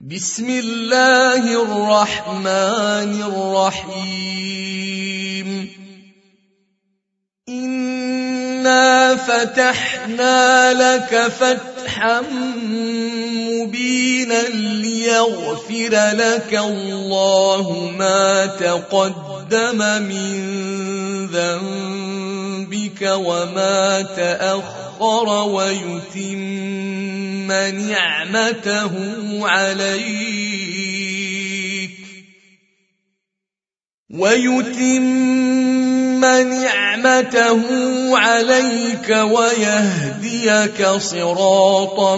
بسم الله الرحمن الرحيم إنا فتحنا لك فتحا مبينا ليغفر لك الله ما تقدم من ذنبك وما تأخر ويتم نعمته عليك ويهديك صراطا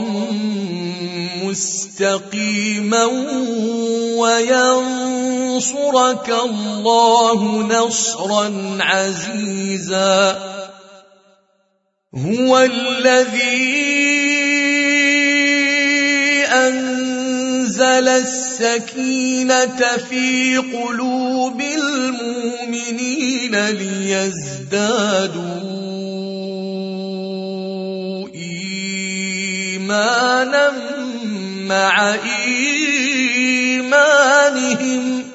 مستقيما وينصرك الله نصرا عزيزا هو الذي أنزل السكينة في قلوب المؤمنين ليزدادوا إيمانا مع إيمانهم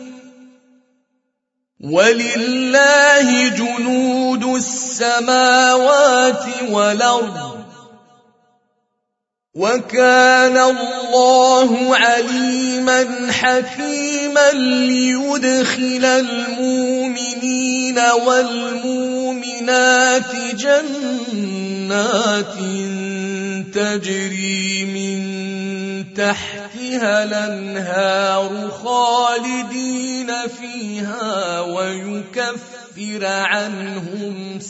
ولله جنود السماوات والأرض وكان الله عليما حكيما ليدخل المؤمنين والمؤمنات جنات تجري من تحتها الأنهار خالدين فيها ويكفر عنهم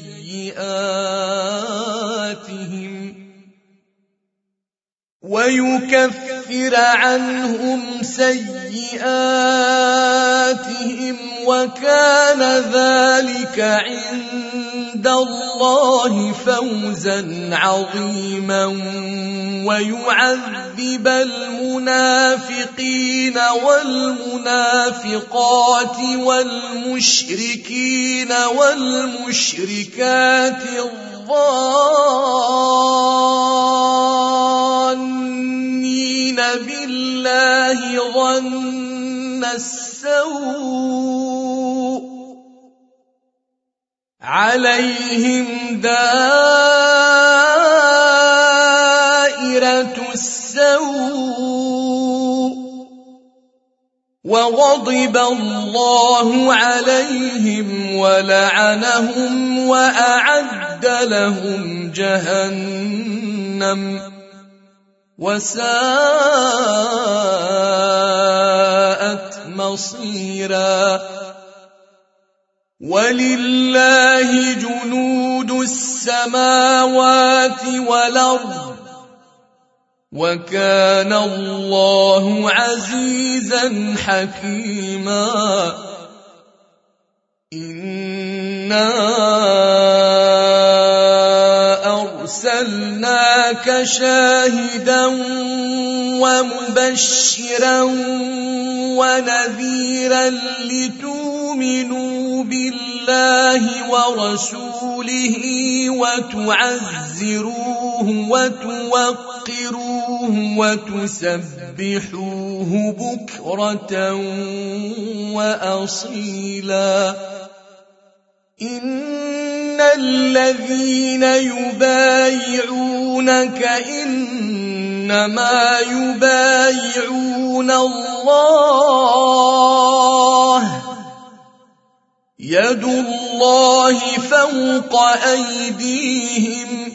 سيئاتهم وكان ذلك عند الله فوزا عظيما ويعذب المنافقين والمنافقات والمشركين والمشركات الظانين بالله ظن السوء عليهم دائرة السوء وغضب الله عليهم ولعنهم وأعد لهم جهنم وساءت مصيرا ولله جنود السماوات والأرض وكان الله عزيزا حكيما إنا أرسلناك شاهدا ومبشرا ونذيرا لتؤمنوا بالله ورسوله وتعزروه وتوقروه وتسبحوه بكرة وأصيلا إن الذين يبايعونك إنما يبايعون الله يد الله فوق أيديهم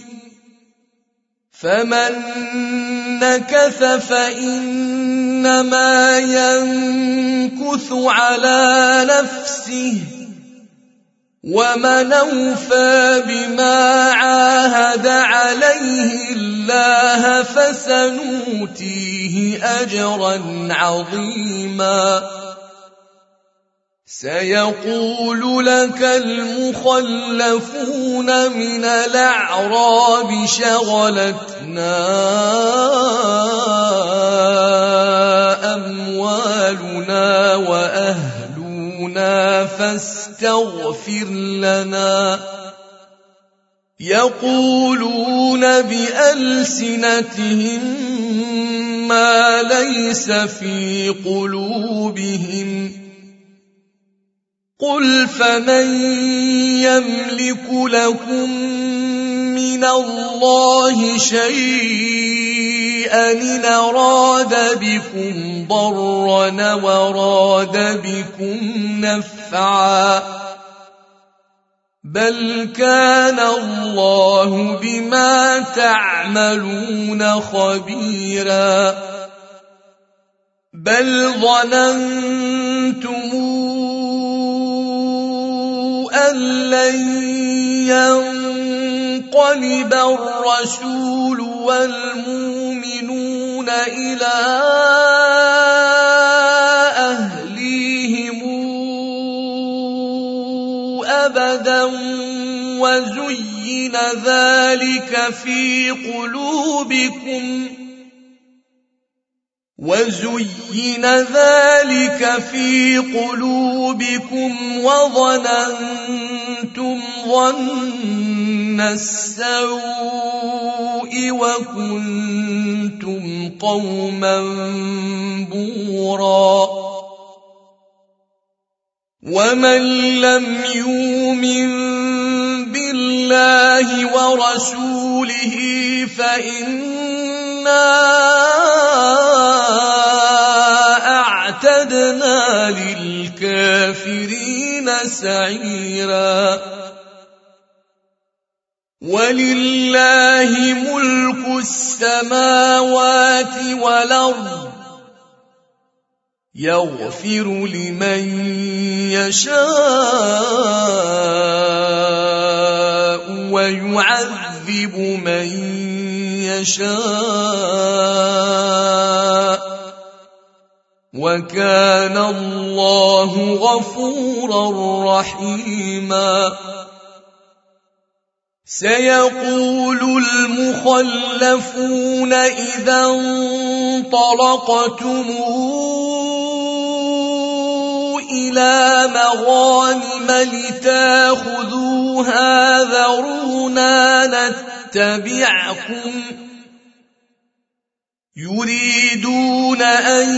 فمن نكث فإنما ينكث على نفسه ومن أوفى بما عاهد عليه الله فسنؤتيه أجرا عظيما سيقول لك المخلفون من الأعراب شغلتنا أموالنا وأهلنا فاستغفر لنا يقولون بألسنتهم ما ليس في قلوبهم قل فمن يملك لكم من الله شيئا إن أراد بكم ضرا وراد بكم نفعا بل كان الله بما تعملون خبيرا بل ظننتم أن لن ينقلب الرسول والمؤمنون إلى أهليهم أبدا وزين ذلك في قلوبكم وظننتم ظن السوء وكنتم قوما بورا ومن لم يؤمن بالله ورسوله فإنا أعتدنا للكافرين سعيرا ولله ملك السماوات والأرض يغفر لمن يشاء ويعذب من يشاء وكان الله غفورا رحيما سيقول المخلفون إذا انطلقتم إلى مغانم لتاخذوها ذرونا نتبعكم يريدون أن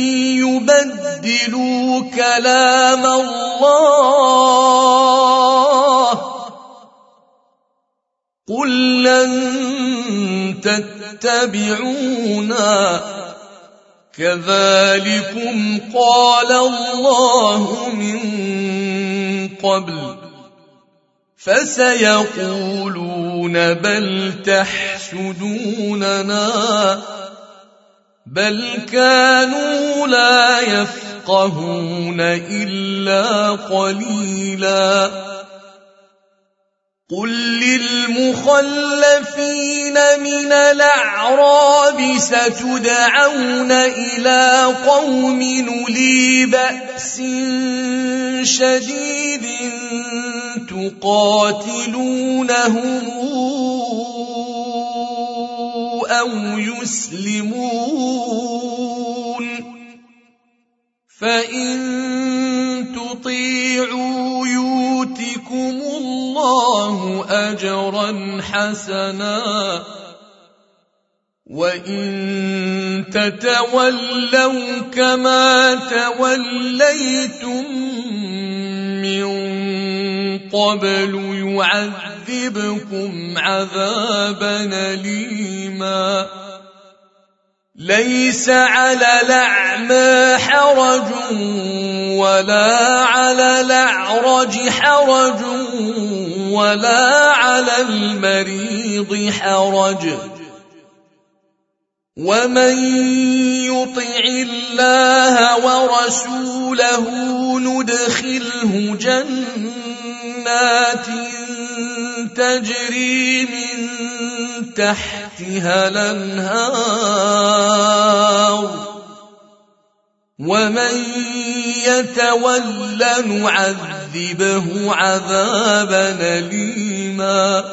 يبدلوا كلام الله قل لن تتبعونا كذلكم قال الله من قبل فسيقولون بل تحسدوننا بل كانوا لا يفقهون إلا قليلا قل للمخلفين من الأعراب ستدعون إلى قوم أولي بأس شديد تقاتلونهم أو يسلمون فإن تطيعوا يؤتكم الله أجرا حسنا وإن تتولوا كما توليتم من قبل يعذبكم عذابا أليما ليس على الأعمى حرج ولا على الأعرج حرج ولا على المريض حرج ومن يطع الله ورسوله ندخله جنات تجري من تحتها الأنهار ومن يتول نعذبه عذابا أليما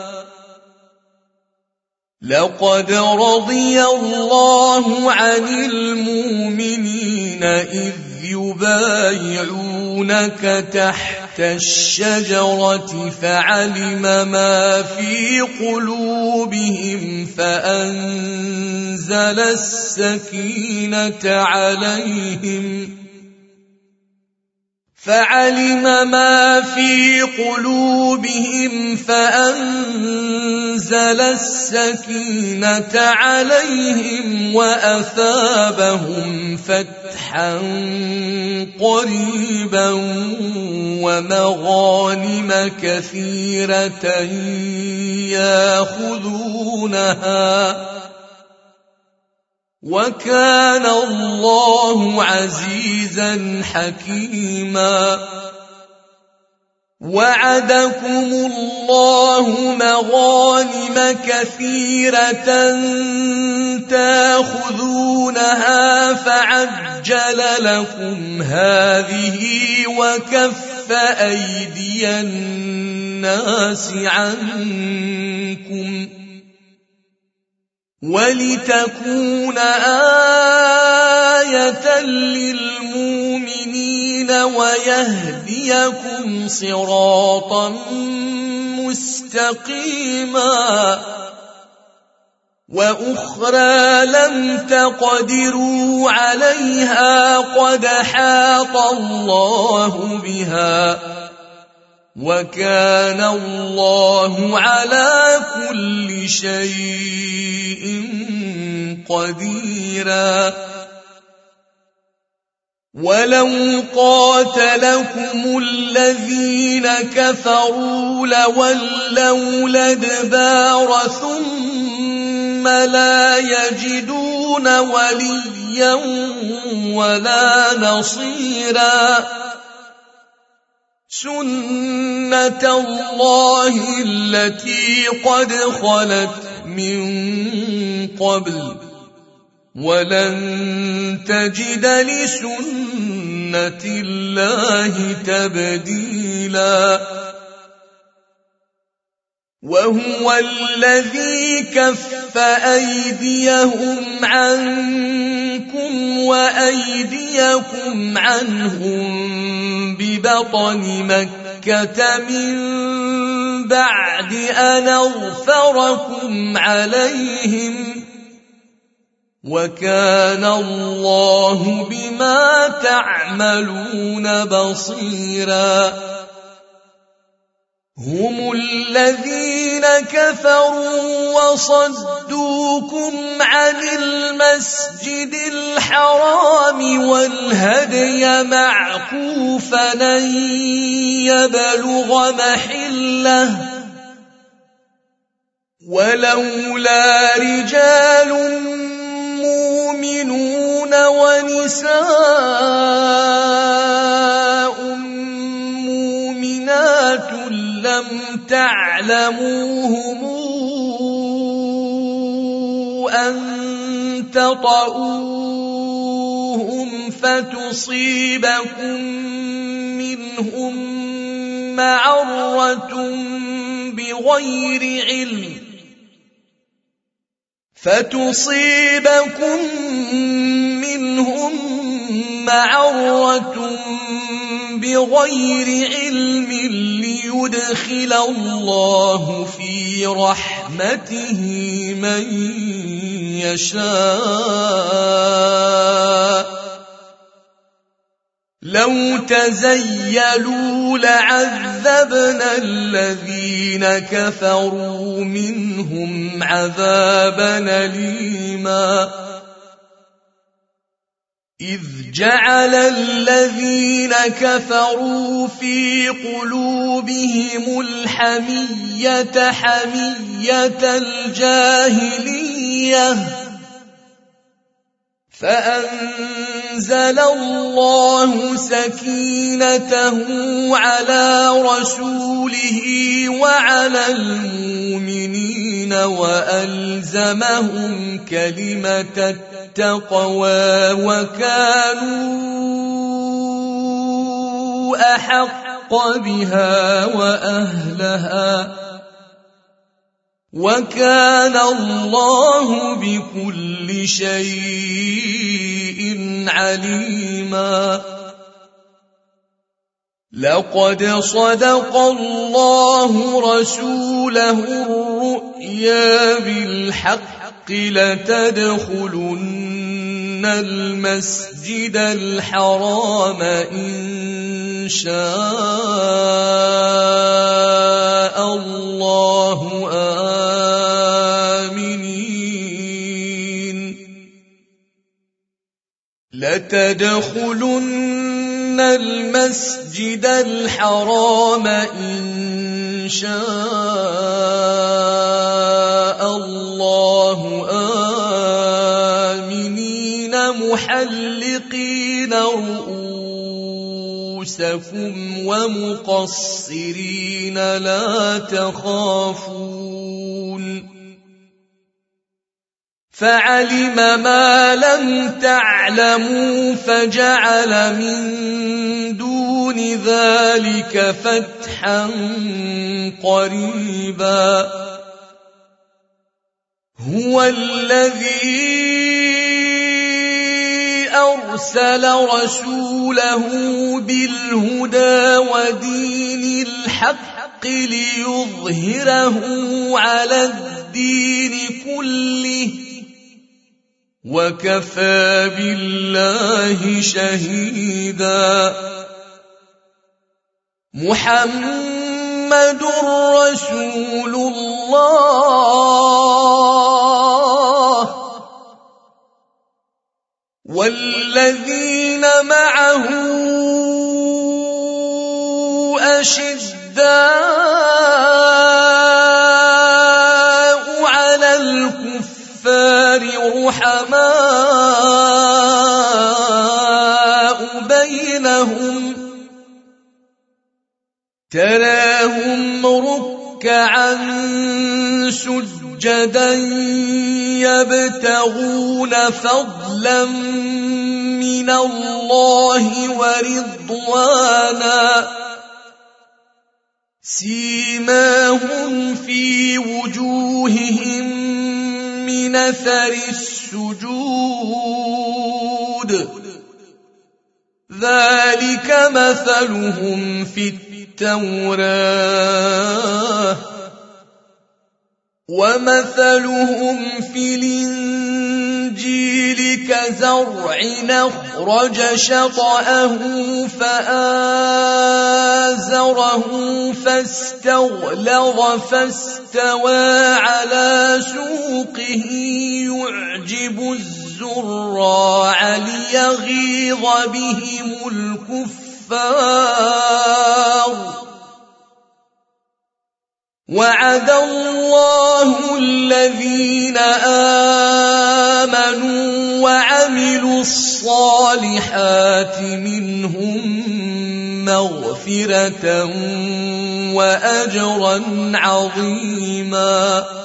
لقد رضي الله عن المؤمنين إذ يبايعونك تحت تحت الشجرة فعلم ما في قلوبهم فأنزل السكينة عليهم وأثابهم فتحا قريبا ومغانم كثيرة ياخذونها وكان الله عزيزا حكيما. وعدكم الله مغانم كثيرة تاخذونها فعجل لكم هذه وكف أيدي الناس عنكم ولتكون آية للمؤمنين ويهديكم صراطا مستقيما. وأخرى لم تقدروا عليها قد حاط الله بها وكان الله على كل شيء قديرا. ولو قاتلكم الذين كفروا لولوا الأدبار ثم لا يجدون وليا ولا نصيرا. سنة الله التي قد خلت من قبل ولن تجد لسنة الله تبديلا. وهو الذي كف أيديهم عنكم وأيديكم عنهم ببطن مكة من بعد أن أظفركم عليهم وكان الله بما تعملون بصيرا. هم الذين كفروا وصدوكم عن المسجد الحرام والهدي معكوفا أن يبلغ محله ولولا رجال مؤمنون ونساء مؤمنات لم تعلموهم أن تطؤوهم فتصيبكم منهم معرة بغير علم ليدخل الله في رحمته من يشاء. لو تزيلوا لعذبنا الذين كفروا منهم عذابا أليما. إذ جعل الذين كفروا في قلوبهم الحمية حمية الجاهلية فأنزل الله سكينته على رسوله وعلى المؤمنين وألزمهم كلمة التقوى وكانوا أحق بها وأهلها وكان الله بكل شيء عليما. لقد صدق الله رسوله الرؤيا بالحق لتدخلن المسجد الحرام إن شاء الله آمنين لتدخلن المسجد الحرام إن شاء الله آمنين محلقين رؤوسكم ومقصرين لا تخافون فعلم ما لم تعلموا فجعل من دون ذلك فتحا قريبا هو الذي أرسل رسوله بالهدى ودين الحق ليظهره على الدين كله وكفى بالله شهيدا محمد رسول الله والذين معه أشداء على الكفار رحماء بينهم تراهم ركعا سجدا يبتغون فضلا من الله ورضوانا سيماهم في وجوههم من أثر السجود ذلك مثلهم في التوراة ومثلهم في الإنجيل كزرع أخرج شطأه فآزره فاستغلظ فاستوى على سوقه يعجب الزراع ليغيظ بهم الكفار وعد الله الذين آمنوا وعملوا الصالحات منهم مغفرة وأجرا عظيما